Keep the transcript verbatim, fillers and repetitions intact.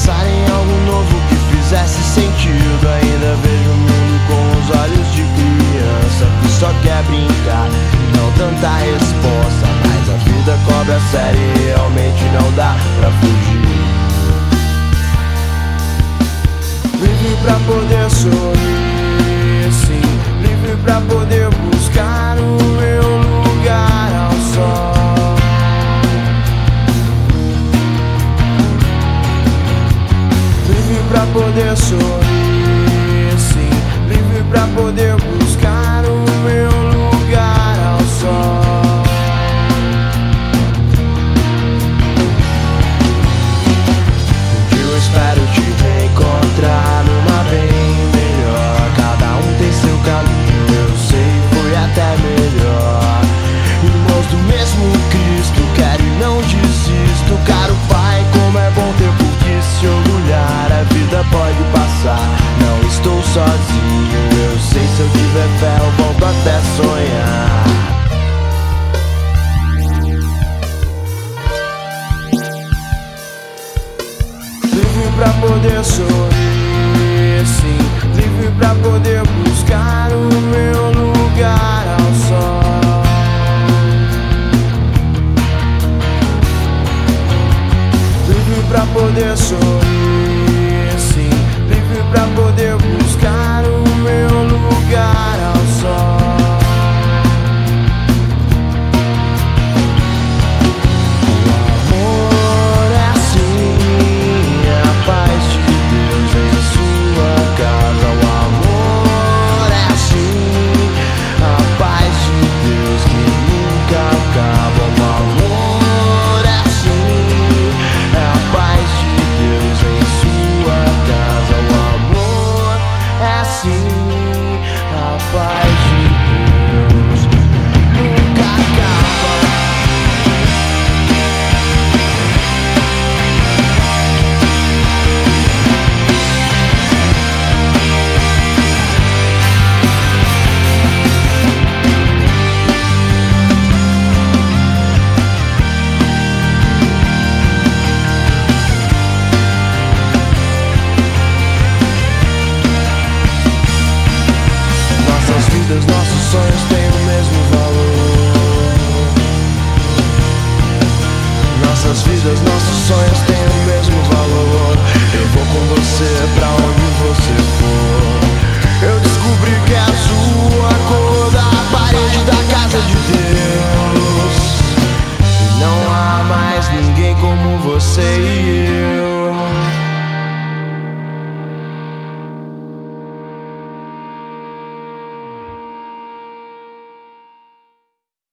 pensar em algo novo que fizesse sentido. Ainda vejo o mundo com os olhos de criança que só quer brincar e não tanta resposta. Mas a vida cobra sério e realmente não dá pra fugir. Livre pra poder sorrir, sim. Livre pra poder buscar o meu lugar ao sol. Livre pra poder sorrir, sim. Livre pra poder buscar o meu lugar ao sol. Um dia eu espero te reencontrar numa bem melhor. Cada um tem seu caminho, eu sei, foi até melhor. Irmãos do mesmo Cristo, quero e não desisto. Caro Pai, como é bom ter por que se orgulhar. A vida pode passar, não estou sozinho. Eu sei, se eu tiver fé eu volto até sonhar. Livre pra poder sorrir, sim. Livre pra poder buscar o meu lugar ao sol. Livre pra poder sorrir, sim. Livre pra poder buscar o meu lugar ao sol. Nossos sonhos têm o mesmo valor. Nossas vidas, nossos sonhos têm o mesmo valor. Eu vou com você pra